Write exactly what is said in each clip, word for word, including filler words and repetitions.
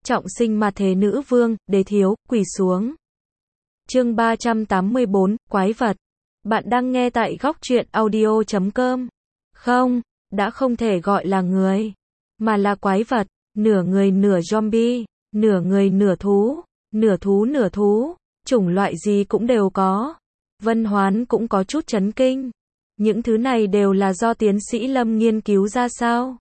trọng sinh mà thế nữ vương, đế thiếu, quỳ xuống. Chương ba trăm tám mươi bốn, quái vật. Bạn đang nghe tại góc truyện audio chấm com. Không, đã không thể gọi là người, mà là quái vật, nửa người nửa zombie, nửa người nửa thú, nửa thú nửa thú, chủng loại gì cũng đều có. Vân Hoán cũng có chút chấn kinh. Những thứ này đều là do tiến sĩ Lâm nghiên cứu ra sao?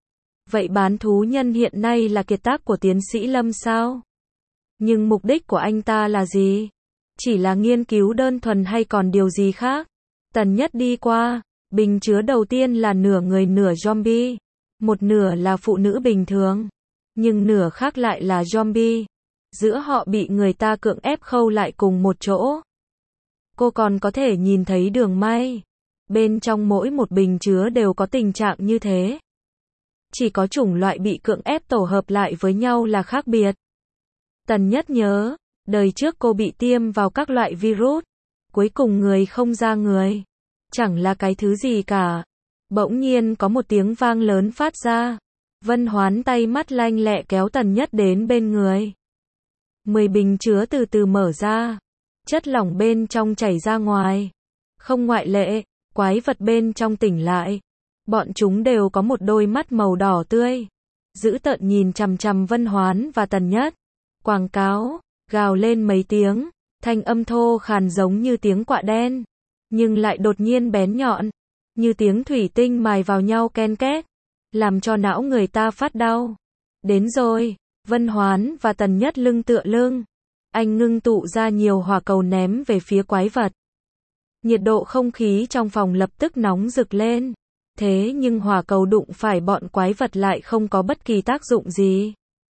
Vậy bán thú nhân hiện nay là kiệt tác của tiến sĩ Lâm sao? Nhưng mục đích của anh ta là gì? Chỉ là nghiên cứu đơn thuần hay còn điều gì khác? Tần Nhất đi qua, bình chứa đầu tiên là nửa người nửa zombie, một nửa là phụ nữ bình thường, nhưng nửa khác lại là zombie. Giữa họ bị người ta cưỡng ép khâu lại cùng một chỗ. Cô còn có thể nhìn thấy đường may. Bên trong mỗi một bình chứa đều có tình trạng như thế. Chỉ có chủng loại bị cưỡng ép tổ hợp lại với nhau là khác biệt. Tần Nhất nhớ, đời trước cô bị tiêm vào các loại virus, cuối cùng người không ra người. Chẳng là cái thứ gì cả. Bỗng nhiên có một tiếng vang lớn phát ra. Vân Hoán tay mắt lanh lẹ kéo Tần Nhất đến bên người. Mười bình chứa từ từ mở ra. Chất lỏng bên trong chảy ra ngoài. Không ngoại lệ, quái vật bên trong tỉnh lại. Bọn chúng đều có một đôi mắt màu đỏ tươi. Dữ tợn nhìn chằm chằm Vân Hoán và Tần Nhất. Quảng cáo, gào lên mấy tiếng. Thanh âm thô khàn giống như tiếng quạ đen. Nhưng lại đột nhiên bén nhọn. Như tiếng thủy tinh mài vào nhau ken két. Làm cho não người ta phát đau. Đến rồi. Vân Hoán và Tần Nhất lưng tựa lưng. Anh ngưng tụ ra nhiều hỏa cầu ném về phía quái vật. Nhiệt độ không khí trong phòng lập tức nóng rực lên. Thế nhưng hỏa cầu đụng phải bọn quái vật lại không có bất kỳ tác dụng gì.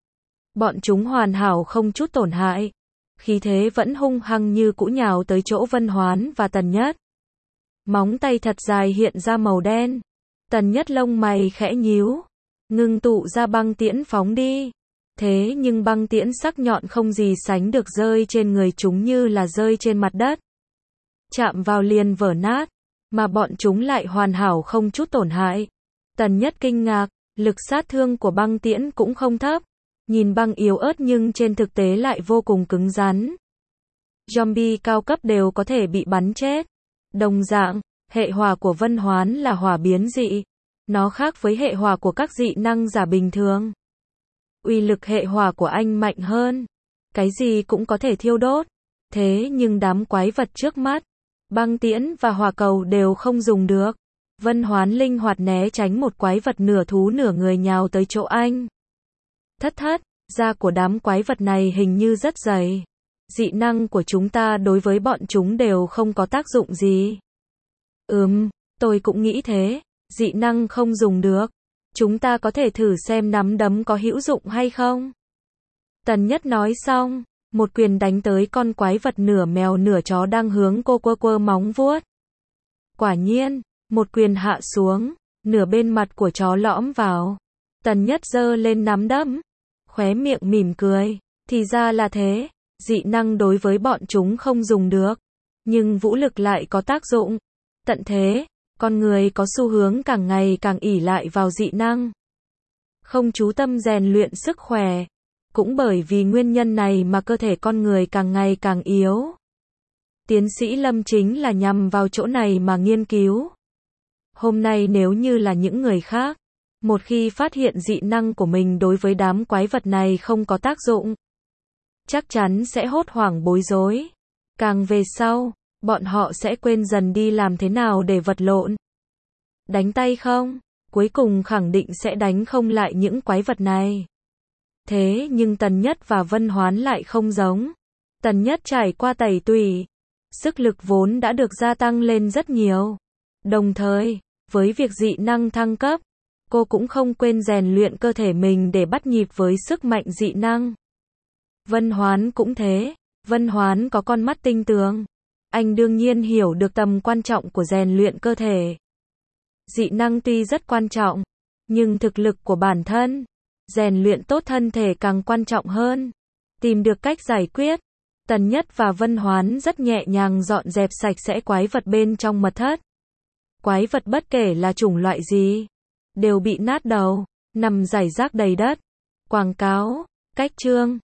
Bọn chúng hoàn hảo không chút tổn hại. Khí thế vẫn hung hăng như cũ nhào tới chỗ Vân Hoán và Tần Nhất. Móng tay thật dài hiện ra màu đen. Tần Nhất lông mày khẽ nhíu. Ngưng tụ ra băng tiễn phóng đi. Thế nhưng băng tiễn sắc nhọn không gì sánh được rơi trên người chúng như là rơi trên mặt đất. Chạm vào liền vỡ nát, mà bọn chúng lại hoàn hảo không chút tổn hại. Tần Nhất kinh ngạc, lực sát thương của băng tiễn cũng không thấp. Nhìn băng yếu ớt nhưng trên thực tế lại vô cùng cứng rắn. Zombie cao cấp đều có thể bị bắn chết. Đồng dạng, hệ hỏa của Vân Hoán là hỏa biến dị. Nó khác với hệ hỏa của các dị năng giả bình thường. Uy lực hệ hỏa của anh mạnh hơn. Cái gì cũng có thể thiêu đốt. Thế nhưng đám quái vật trước mắt, băng tiễn và hỏa cầu đều không dùng được. Vân Hoán linh hoạt né tránh một quái vật nửa thú nửa người nhào tới chỗ anh. Thất thất, da của đám quái vật này hình như rất dày. Dị năng của chúng ta đối với bọn chúng đều không có tác dụng gì. Ừm, tôi cũng nghĩ thế. Dị năng không dùng được. Chúng ta có thể thử xem nắm đấm có hữu dụng hay không? Tần Nhất nói xong, một quyền đánh tới con quái vật nửa mèo nửa chó đang hướng cô quơ quơ móng vuốt. Quả nhiên, một quyền hạ xuống, nửa bên mặt của chó lõm vào. Tần Nhất giơ lên nắm đấm, khóe miệng mỉm cười. Thì ra là thế, dị năng đối với bọn chúng không dùng được, nhưng vũ lực lại có tác dụng. Tận thế, con người có xu hướng càng ngày càng ỷ lại vào dị năng. Không chú tâm rèn luyện sức khỏe. Cũng bởi vì nguyên nhân này mà cơ thể con người càng ngày càng yếu. Tiến sĩ Lâm chính là nhằm vào chỗ này mà nghiên cứu. Hôm nay nếu như là những người khác, một khi phát hiện dị năng của mình đối với đám quái vật này không có tác dụng, chắc chắn sẽ hốt hoảng bối rối. Càng về sau, bọn họ sẽ quên dần đi làm thế nào để vật lộn. Đánh tay không? Cuối cùng khẳng định sẽ đánh không lại những quái vật này. Thế nhưng Tần Nhất và Vân Hoán lại không giống. Tần Nhất trải qua tẩy tủy. Sức lực vốn đã được gia tăng lên rất nhiều. Đồng thời, với việc dị năng thăng cấp, cô cũng không quên rèn luyện cơ thể mình để bắt nhịp với sức mạnh dị năng. Vân Hoán cũng thế. Vân Hoán có con mắt tinh tường. Anh đương nhiên hiểu được tầm quan trọng của rèn luyện cơ thể. Dị năng tuy rất quan trọng, nhưng thực lực của bản thân, rèn luyện tốt thân thể càng quan trọng hơn. Tìm được cách giải quyết, Tần Nhất và Vân Hoán rất nhẹ nhàng dọn dẹp sạch sẽ quái vật bên trong mật thất. Quái vật bất kể là chủng loại gì, đều bị nát đầu, nằm rải rác đầy đất. Quảng cáo, Cách chương